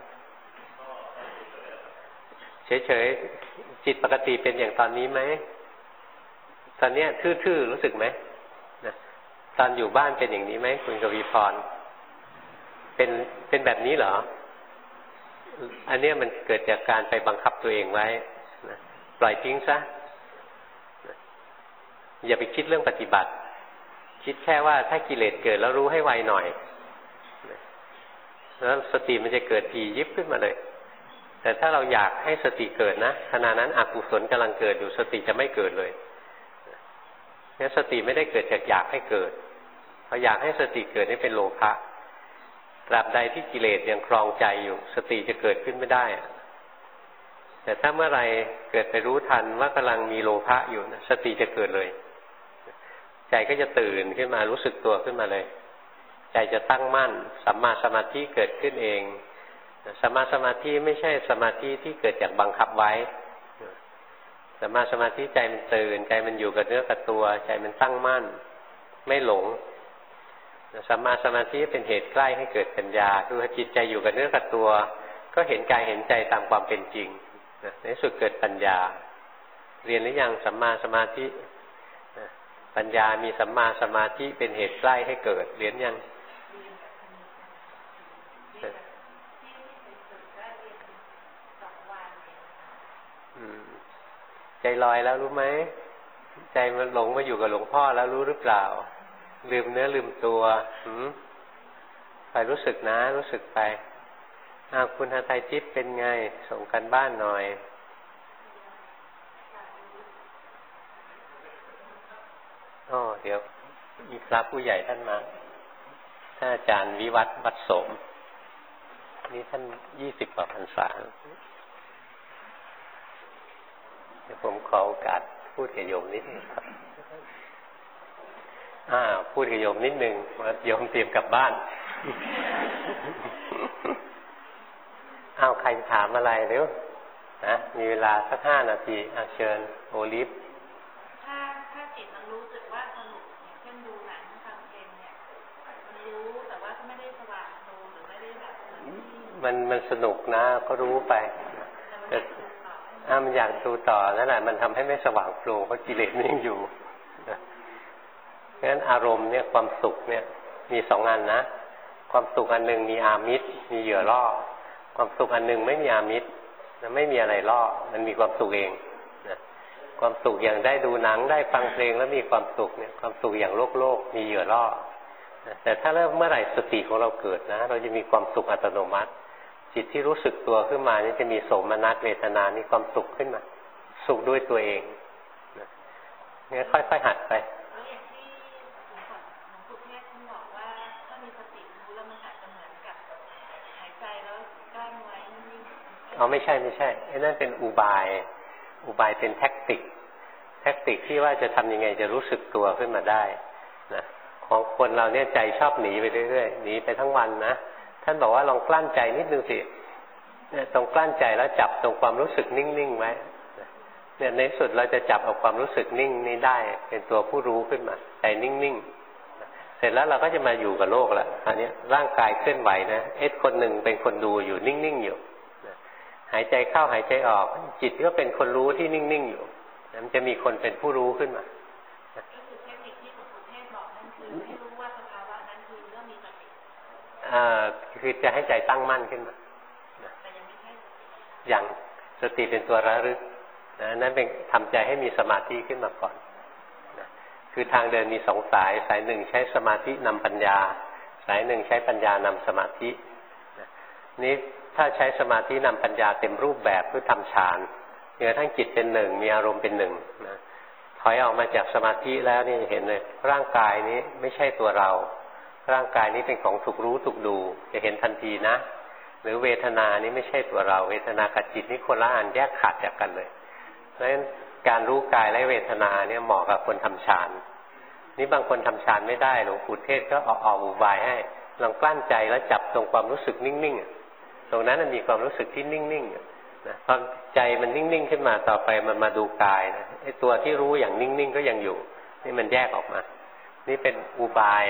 เฉยๆจิตปกติเป็นอย่างตอนนี้ไหมตอนเนี้ยทื่อๆรู้สึกไหมนะตอนอยู่บ้านเป็นอย่างนี้ไหมคุณกวีพรเป็นแบบนี้เหรออันเนี้ยมันเกิดจากการไปบังคับตัวเองไว้นะปล่อยทิ้งซะนะอย่าไปคิดเรื่องปฏิบัติคิดแค่ว่าถ้ากิเลสเกิดแล้วรู้ให้ไวหน่อยนะแล้วสติมันจะเกิดทียิบขึ้นมาเลยแต่ถ้าเราอยากให้สติเกิดนะขณะนั้นอกุศลกำลังเกิดอยู่สติจะไม่เกิดเลยงั้นสติไม่ได้เกิดจากอยากให้เกิดพออยากให้สติเกิดนี่เป็นโลภะตราบใดที่กิเลสยังครองใจอยู่สติจะเกิดขึ้นไม่ได้แต่ถ้าเมื่อไรเกิดไปรู้ทันว่ากำลังมีโลภะอยู่นะสติจะเกิดเลยใจก็จะตื่นขึ้นมารู้สึกตัวขึ้นมาเลยใจจะตั้งมั่นสัมมาสมาธิเกิดขึ้นเองสัมมาสมาธิไม่ใช่สมาธิที่เกิดจากบังคับไว้สัมมาสมาธิใจมันตื่นใจมันอยู่กับเนื้อกับตัวใจมันตั้งมั่นไม่หลงสัมมาสมาธิเป็นเหตุใกล้ให้เกิดปัญญาคือจิตใจอยู่กับเนื้อกับตัวก็เห็นกายเห็นใจตามความเป็นจริงในสุดเกิดปัญญาเรียนหรือยังสัมมาสมาธิปัญญามีสัมมาสมาธิเป็นเหตุใกล้ให้เกิดเรียนยังใจลอยแล้วรู้ไหมใจมันหลงมาอยู่กับหลวงพ่อแล้วรู้หรือเปล่าลืมเนื้อลืมตัวไปรู้สึกนะรู้สึกไปคุณหทัยทิพย์เป็นไงส่งกันบ้านหน่อยเดี๋ยวมีพระผู้ใหญ่ท่านมาท่านอาจารย์วิวัฒน์วัดสมนี่ท่าน20 กว่าพรรษาเดี๋ยวผมขอโอกาสพูดกับโยมนิดนึงครับพูดกับโยมนิดนึงว่าโยมเตรียมกลับบ้านใครถามอะไรเร็วนะมีเวลาสัก5 นาทีเชิญโอลิฟถ้าจิตมันรู้สึกว่าสนุกอย่างเช่นดูหนังฟังเพลงเนี่ยมันรู้แต่ว่าไม่ได้สว่างโตหรือไม่ได้แบบมันสนุกนะก็รู้ไปแต่มันอยากดูต่อนั่นแหละมันทำให้ไม่สว่างโปร่งเพราะกิเลสมันยังอยู่เพราะฉะนั้นอารมณ์เนี่ยความสุขเนี่ยมี2 อันนะความสุขอันหนึ่งมีอามิตรมีเหยื่อล่อความสุขอันหนึ่งไม่มีอามิตรไม่มีอะไรล่อมันมีความสุขเองนะความสุขอย่างได้ดูหนังได้ฟังเพลงแล้วมีความสุขเนี่ยความสุขอย่างโลกมีเหยื่อล่อแต่ถ้าเมื่อไหร่สติของเราเกิดนะเราจะมีความสุขอัตโนมัติจิตที่รู้สึกตัวขึ้นมานี่จะมีโสมนัสเวทนานี่ความสุขขึ้นมาสุขด้วยตัวเองเนี่ยค่อยๆหัดไปไม่ใช่ไอ้นั่นเป็นอุบายเป็นแท็กติกที่ว่าจะทำยังไงจะรู้สึกตัวขึ้นมาได้นะของคนเราเนี่ยใจชอบหนีไปเรื่อยๆหนีไปทั้งวันนะท่านบอกว่าลองกลั้นใจนิดนึงสิเนี่ยตรงกลั้นใจแล้วจับตรงความรู้สึกนิ่งๆไว้เนี่ยในสุดเราจะจับเอาความรู้สึกนิ่งนี้ได้เป็นตัวผู้รู้ขึ้นมาใจนิ่งๆเสร็จแล้วเราก็จะมาอยู่กับโลกแล้วคราวนี้ร่างกายเคลื่อนไหวนะคนหนึ่งเป็นคนดูอยู่นิ่งๆอยู่หายใจเข้าหายใจออกจิตก็เป็นคนรู้ที่นิ่งๆอยู่มันจะมีคนเป็นผู้รู้ขึ้นมาก็คือเทคนิคที่หลวงปู่เทศบอกนั่นคือให้รู้ว่าสภาวะนั้นคือเรื่องมีสติคือจะให้ใจตั้งมั่นขึ้นมาแต่ยังไม่ใช่อย่างสติเป็นตัวระลึกนั่นเป็นทำใจให้มีสมาธิขึ้นมาก่อนคือทางเดินมี2 สายหนึ่งใช้สมาธินำปัญญาสายหนึ่งใช้ปัญญานำสมาธินี้ถ้าใช้สมาธินำปัญญาเต็มรูปแบบเพื่อทำฌานจนกระทั่งจิตเป็นหนึ่งมีอารมณ์เป็นหนึ่งนะถอยออกมาจากสมาธิแล้วนี่เห็นเลยร่างกายนี้ไม่ใช่ตัวเราร่างกายนี้เป็นของถูกรู้ถูกดูจะเห็นทันทีนะหรือเวทนานี้ไม่ใช่ตัวเราเวทนากับจิตนี่คนละอันแยกขาดจากกันเลยเพราะฉะนั้นการรู้กายและเวทนาเนี่ยเหมาะกับคนทำฌานนี่บางคนทำฌานไม่ได้หลวงปู่เทศก็ออกอุบายให้ลองกลั้นใจแล้วจับตรงความรู้สึกนิ่งๆตรงนั้นมันมีความรู้สึกที่นิ่งๆนะพอใจมันนิ่งๆขึ้นมาต่อไปมันมาดูกายนะไอ้ตัวที่รู้อย่างนิ่งๆก็ยังอยู่นี่มันแยกออกมานี่เป็นอุบายข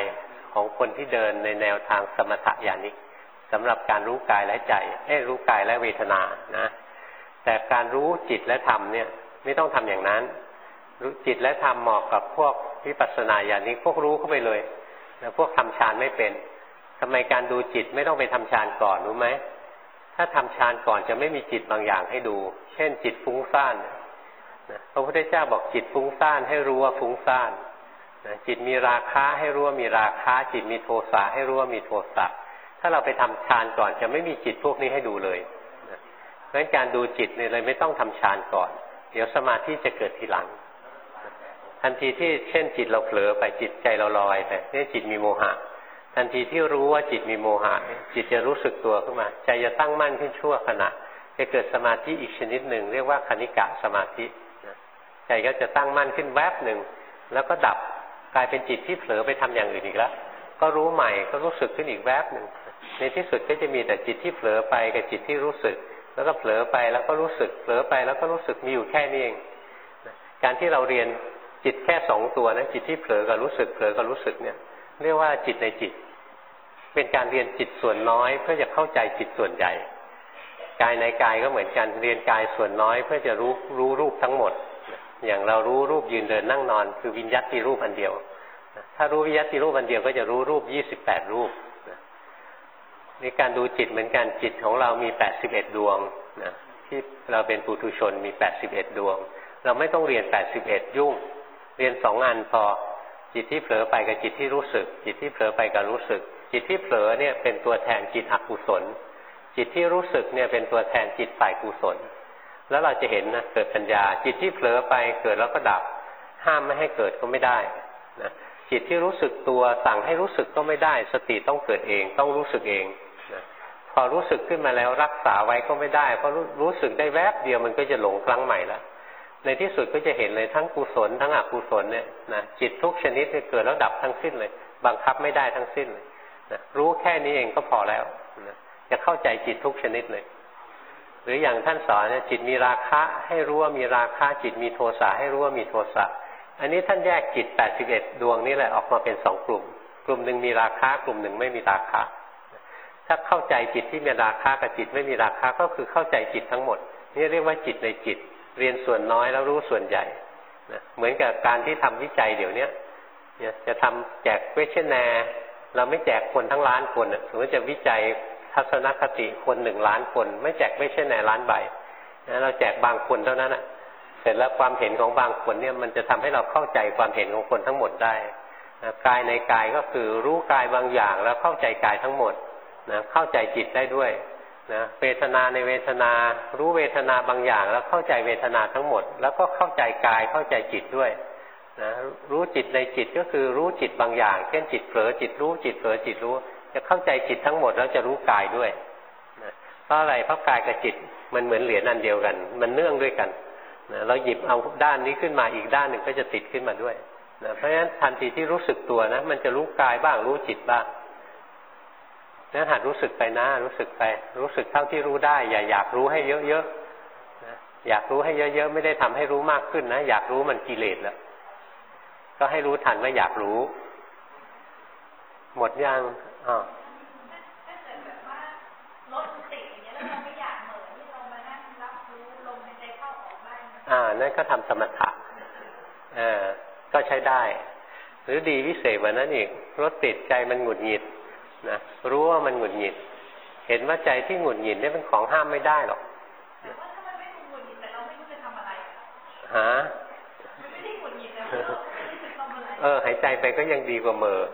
ของคนที่เดินในแนวทางสมถะญาณิกสำหรับการรู้กายและใจรู้กายและเวทนานะแต่การรู้จิตและธรรมเนี่ยไม่ต้องทำอย่างนั้นรู้จิตและธรรมเหมาะกับพวกวิปัสสนาญาณิกพวกรู้เข้าไปเลยแล้วพวกทำฌานไม่เป็นทำไมการดูจิตไม่ต้องไปทำฌานก่อนรู้ไหมถ้าทำฌานก่อนจะไม่มีจิตบางอย่างให้ดูเช่นจิตฟุ้งซ่านพระพุทธเจ้าบอกจิตฟุ้งซ่านให้รู้ว่าฟุ้งซ่านจิตมีราคะให้รู้ว่ามีราคะจิตมีโทสะให้รู้ว่ามีโทสะถ้าเราไปทำฌานก่อนจะไม่มีจิตพวกนี้ให้ดูเลยเพราะฉะนั้นการดูจิตเนี่ยเลยไม่ต้องทำฌานก่อนเดี๋ยวสมาธิจะเกิดทีหลังทันทีที่เช่นจิตเราเผลอไปจิตใจเราลอยไปนี่จิตมีโมหะทันทีที่รู้ว่าจิตมีโมหะจิตจะรู้สึกตัวขึ้นมาใจจะตั้งมั่นขึ้นชั่วขณะจะเกิดสมาธิอีกชนิดหนึ่งเรียกว่าคณิกะสมาธิใจก็จะตั้งมั่นขึ้นแวบหนึ่งแล้วก็ดับกลายเป็นจิตที่เผลอไปทำอย่างอื่นอีกแล้วก็รู้ใหม่ก็รู้สึกขึ้นอีกแวบหนึ่งในที่สุดก็จะมีแต่จิตที่เผลอไปกับจิตที่รู้สึกแล้วก็เผลอไปแล้วก็รู้สึกเผลอไปแล้วก็รู้สึกมีอยู่แค่นี้เองการที่เราเรียนจิตแค่2ตัวนะจิตที่เผลอกับรู้สึกเผลอกับรู้สึกเนี่ยเรียกว่าจิตในจิตเป็นการเรียนจิตส่วนน้อยเพื่อจะเข้าใจจิตส่วนใหญ่กายในกายก็เหมือนกันเรียนกายส่วนน้อยเพื่อจะรู้รูปทั้งหมดอย่างเรารู้รูปยืนเดินนั่งนอนคือวิญญัติรูปอันเดียวถ้ารู้วิญญัติรูปอันเดียวก็จะรู้รูป28รูปนี่การดูจิตเหมือนกันจิตของเรามี81ดวงนะที่เราเป็นปุถุชนมี81ดวงเราไม่ต้องเรียน81ยุ่งเรียน2อันพอจิตที่เผลอไปกับจิตที่รู้สึกจิตที่เผลอไปกับรู้สึกจิตที่เผลอเนี่ยเป็นตัวแทนจิตอกุศลจิตที่รู้สึกเนี่ยเป็นตัวแทนจิตฝ่ายกุศลแล้วเราจะเห็นนะเกิดปัญญาจิตที่เผลอไปเกิดแล้วก็ดับห้ามไม่ให้เกิดก็ไม่ได้นะจิตที่รู้สึกตัวสั่งให้รู้สึกก็ไม่ได้สติต้องเกิดเองต้องรู้สึกเองนะพอรู้สึกขึ้นมาแล้วรักษาไว้ก็ไม่ได้เพราะรู้สึกได้แวบเดียวมันก็จะหลงครั้งใหม่แล้วในที่สุดก็จะเห็นเลยทั้งกุศลทั้งอกุศลเนี่ยนะจิตทุกชนิดเนี่ยเกิดแล้วดับทั้งสิ้นเลยบังคับไม่ได้ทั้งสิ้นเลยนะรู้แค่นี้เองก็พอแล้วนะจะเข้าใจจิตทุกชนิดเลยหรืออย่างท่านสอนเนี่ยจิตมีราคะให้รู้ว่ามีราคะจิตมีโทสะให้รู้ว่ามีโทสะอันนี้ท่านแยกจิต81ดวงนี่แหละออกมาเป็น2กลุ่มกลุ่มหนึ่งมีราคะกลุ่มหนึ่งไม่มีราคะถ้าเข้าใจจิตที่มีราคะกับจิตไม่มีราคะก็คือเข้าใจจิตทั้งหมดนี่เรียกว่าจิตในจิตเรียนส่วนน้อยแล้วรู้ส่วนใหญ่นะเหมือนกับการที่ทำวิจัยเดี๋ยวนี้จะทำแจกเควสชั่นแนร์เราไม่แจกคนทั้งล้านคนสมมติจะวิจัยทัศนคติคน1ล้านคนไม่แจกเควสชั่นแนร์ล้านใบนะเราแจกบางคนเท่านั้นเสร็จแล้วความเห็นของบางคนเนี่ยมันจะทำให้เราเข้าใจความเห็นของคนทั้งหมดได้นะกายในกายก็คือรู้กายบางอย่างแล้วเข้าใจกายทั้งหมดนะเข้าใจจิตได้ด้วยนะเวทนาในเวทนารู้เวทนาบางอย่างแล้วเข้าใจเวทนาทั้งหมดแล้วก็เข้าใจกายเข้าใจจิตด้วยนะรู้จิตในจิตก็คือรู้จิตบางอย่างเช่นจิตเผลอจิตรู้จิตเผลอจิตรู้จะเข้าใจจิตทั้งหมดแล้วจะรู้กายด้วยนะเพราะอะไรเพราะกายกับจิตมันเหมือนเหรียญอันเดียวกันมันเนื่องด้วยกันนะเราหยิบเอาด้านนี้ขึ้นมาอีกด้านหนึ่งก็จะติดขึ้นมาด้วยนะเพราะฉะนั้นทันทีที่รู้สึกตัวนะมันจะรู้กายบ้างรู้จิตบ้างนั้นหัดรู้สึกไปนะรู้สึกไปรู้สึกเท่าที่รู้ได้อย่าอยากรู้ให้เยอะๆนะอยากรู้ให้เยอะๆไม่ได้ทำให้รู้มากขึ้นนะอยากรู้มันกิเลสแล้วก็ให้รู้ทันว่าอยากรู้หมดยังถ้าเกิดแบบว่าลดสติอย่างเงี้ยแล้วเราไม่อยากเหม่อที่เรามานั่งรับรู้ลมหายใจเข้าออกบ้างนั่นก็ทำสมถะก็ใช้ได้หรือดีวิเศษกว่านั้นอีกรถติดใจมันหงุดหงิดนะรู้ว่ามันหงุดหงิดเห็นว่าใจที่หงุดหงิดนี่เป็นของห้ามไม่ได้หรอกแต่ว่าถ้ามันไม่หงุดหงิดแต่เราไม่รู้จะทำอะไรมันไม่ได้หงุดหงิดแต่เราไม่รู้จะทำอะไรหายใจไปก็ยังดีกว่าเหม่อ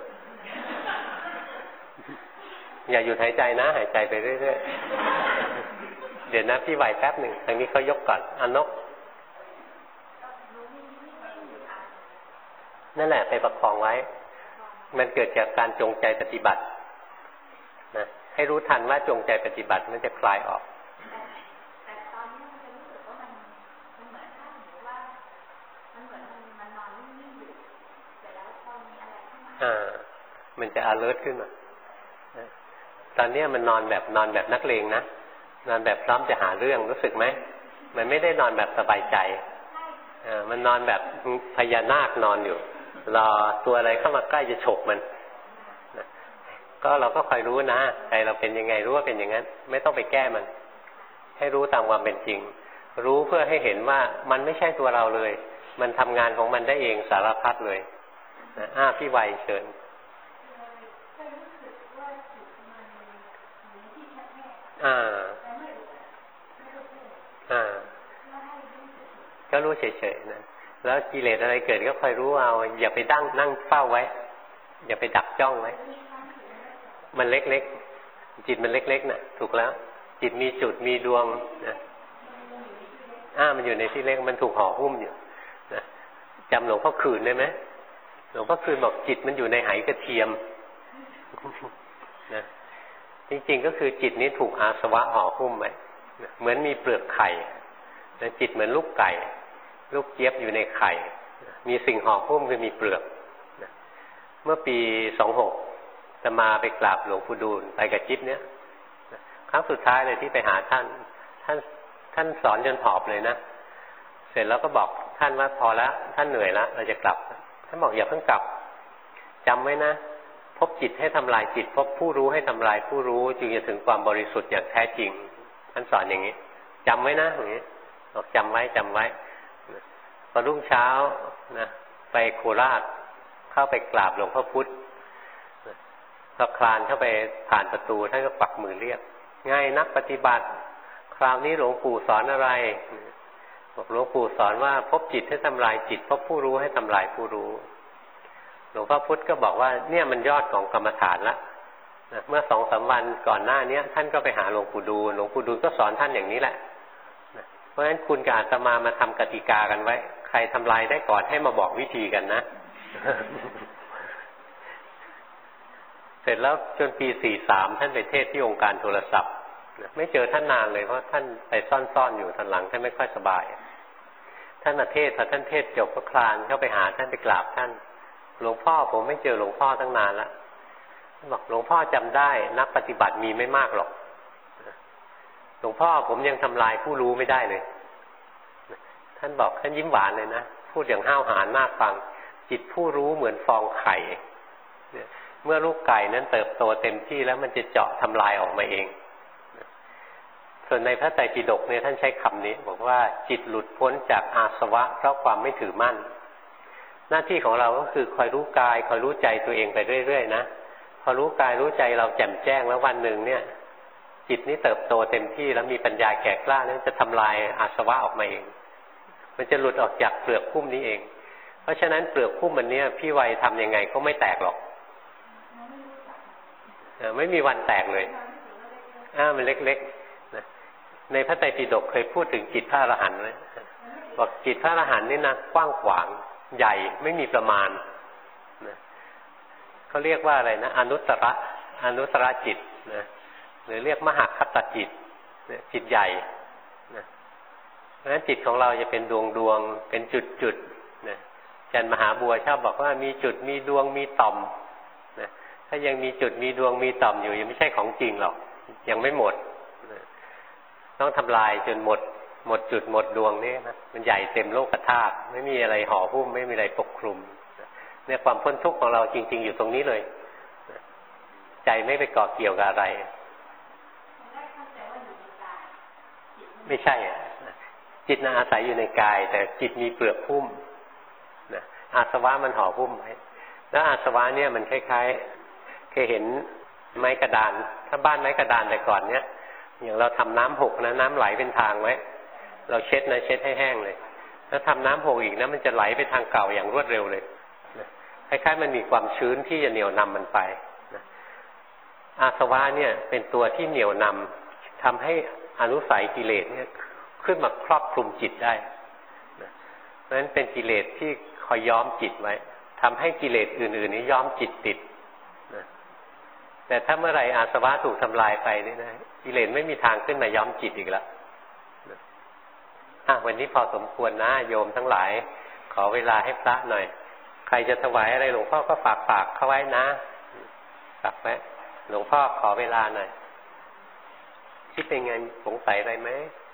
อย่าหยุดหายใจนะหายใจไปเรื่อยๆเดี๋ยวนะพี่ไหวแป๊บหนึ่งทางนี้เขายกก่อนนกนั่นแหละไปประคองไว้มันเกิดจากการจงใจปฏิบัตินะให้รู้ทันว่าจงใจปฏิบัติมันจะคลายออกแต่ตอนนี้มันจะรู้สึกว่ามันเหมือนถ้าหรือว่ามันเหมือนมันนอนนิ่งๆอยู่แต่แล้วพอมีอะไรขึ้นมามันจะ alert ขึ้นมาตอนนี้มันนอนแบบนักเลงนะนอนแบบพร้อมจะหาเรื่องรู้สึกไหมมันไม่ได้นอนแบบสบายใจมันนอนแบบพญานาคนอนอยู่รอตัวอะไรเข้ามาใกล้จะฉกมันก็เราก็คอยรู้นะใจเราเป็นยังไงรู้ว่าเป็นอย่างนั้นไม่ต้องไปแก้มันให้รู้ตามความเป็นจริงรู้เพื่อให้เห็นว่ามันไม่ใช่ตัวเราเลยมันทำงานของมันได้เองสารพัดเลยนะพี่ไวเชิญก็รู้เฉยๆนะแล้วกิเลสอะไรเกิดก็คอยรู้เอาอย่าไปนั่งเฝ้าไว้อย่าไปดักจ้องไว้มันเล็กๆจิตมันเล็กๆน่ะถูกแล้วจิตมีจุดมีดวงนะมันอยู่ในที่เล็กมันถูกห่อหุ้มอยู่นะจำหลวงพ่อคืนได้ไหมหลวงพ่อคืนบอกจิตมันอยู่ในไหกระเทียมนะจริงๆก็คือจิตนี้ถูกอาสวะห่อหุ้มไว้เหมือนมีเปลือกไข่นะจิตเหมือนลูกไก่ลูกเจี๊ยบอยู่ในไข่มีสิ่งห่อหุ้มคือมีเปลือกนะเมื่อปี26จะมาไปกราบหลวงปู่ดูลไปกับจิ๊บเนี้ยครั้งสุดท้ายเลยที่ไปหาท่านสอนจนหอบเลยนะเสร็จแล้วก็บอกท่านว่าพอแล้วท่านเหนื่อยแล้วเราจะกลับท่านบอกอย่าเพิ่งกลับจำไว้นะพบจิตให้ทำลายจิตพบผู้รู้ให้ทำลายผู้รู้จึงจะถึงความบริสุทธิ์อย่างแท้จริงท่านสอนอย่างนี้จำไว้นะอย่างนี้บอกจำไว้พอรุ่งเช้านะไปโคราชเข้าไปกราบหลวงพ่อพุธพอคลานเข้าไปผ่านประตูท่านก็ปักมือเรียกง่ายนักปฏิบัติคราวนี้หลวงปู่สอนอะไรบอกหลวงปู่สอนว่าพบจิตให้ทำลายจิตพบผู้รู้ให้ทำลายผู้รู้หลวงพ่อพุธก็บอกว่าเนี่ยมันยอดของกรรมฐานละเมื่อ2-3 วันก่อนหน้านี้ท่านก็ไปหาหลวงปู่ดูลหลวงปู่ดูลก็สอนท่านอย่างนี้แหละเพราะฉะนั้นคุณกับอาตมามาทำกติกากันไว้ใครทำลายได้ก่อนให้มาบอกวิธีกันนะ เสร็จแล้วจนปี43ท่านไปเทศที่องค์การโทรศัพท์ไม่เจอท่านนานเลยเพราะท่านไปซ่อนๆอยู่ท่านหลังท่านไม่ค่อยสบายท่านมาเทศพอท่านเทศจบก็คลานเข้าไปหาท่านไปกราบท่านหลวงพ่อผมไม่เจอหลวงพ่อตั้งนานแล้วท่านบอกหลวงพ่อจำได้นักปฏิบัติมีไม่มากหรอกหลวงพ่อผมยังทำลายผู้รู้ไม่ได้เลยท่านบอกท่านยิ้มหวานเลยนะพูดอย่างห้าวหาญน่าฟังจิตผู้รู้เหมือนฟองไข่เมื่อลูกไก่นั้นเติบโตเต็มที่แล้วมันจะเจาะทำลายออกมาเองส่วนในพระไตรปิฎกเนี่ยท่านใช้คำนี้บอกว่าจิตหลุดพ้นจากอาสวะเพราะความไม่ถือมั่นหน้าที่ของเราก็คือคอยรู้กายคอยรู้ใจตัวเองไปเรื่อยๆนะพอรู้กายรู้ใจเราแจ่มแจ้งแล้ววันหนึ่งเนี่ยจิตนี้เติบโตเต็มที่แล้วมีปัญญาแก่กล้านั้นจะทำลายอาสวะออกมาเองมันจะหลุดออกจากเปลือกหุ้มนี้เองเพราะฉะนั้นเปลือกหุ้มมันเนี่ยพี่ไวทำยังไงก็ไม่แตกหรอกไม่มีวันแตกเลยมันเล็กๆนะในพระไตรปิฎกเคยพูดถึงจิตพระอรหันต์ไหมบอกจิตพระอรหันต์นี่นะกว้างขวางใหญ่ไม่มีประมาณนะเขาเรียกว่าอะไรนะอนุตตรจิตนะหรือเรียกมหคตจิตจิตใหญ่นะเพราะฉะนั้นจิตของเราจะเป็นดวงเป็นจุดๆนะอาจารย์มหาบัวชอบบอกว่ามีจุดมีดวงมีต่อมนะถ้ายังมีจุดมีดวงมีต่อมอยู่ยังไม่ใช่ของจริงหรอกยังไม่หมดนะต้องทำลายจนหมดจุดหมดดวงนี่นะมันใหญ่เต็มโลกธาตุไม่มีอะไรห่อหุ้มไม่มีอะไรปกคลุมเนี่ยความพ้นทุกข์ของเราจริงๆอยู่ตรงนี้เลยใจไม่ไปเกาะเกี่ยวกับอะไรไม่ใช่จิตน่ะอาศัยอยู่ในกายแต่จิตมีเปลือกหุ้มนะอาสวะมันห่อหุ้มไว้แล้วอาสวะเนี่ยมันคล้ายๆเคยเห็นไม้กระดานถ้าบ้านไม้กระดานแต่ก่อนเนี้ยอย่างเราทำน้ำหกนะน้ำไหลเป็นทางไว้เราเช็ดให้แห้งเลยแล้วทำน้ำหกอีกนะมันจะไหลไปทางเก่าอย่างรวดเร็วเลยนะคล้ายๆมันมีความชื้นที่จะเหนี่ยวนำมันไปนะอาสวะเนี่ยเป็นตัวที่เหนี่ยวนำทำให้อนุสัยกิเลสเนี่ยขึ้นมาครอบคลุมจิตได้นะเพราะฉะนั้นเป็นกิเลสที่คอยย้อมจิตไว้ทำให้กิเลสอื่นๆนี้ย้อมจิตติดนะแต่ถ้าเมื่อไหร่อาสวะถูกทำลายไปนี่นะกิเลสไม่มีทางขึ้นมาย้อมจิตอีกแล้ววันนี้พอสมควรนะโยมทั้งหลายขอเวลาให้พระหน่อยใครจะถวายอะไรหลวงพ่อก็ฝากเข้าไว้นะฝากไว้หลวงพ่อขอเวลาหน่อยคิดเป็นไงสงสัยอะไรไหม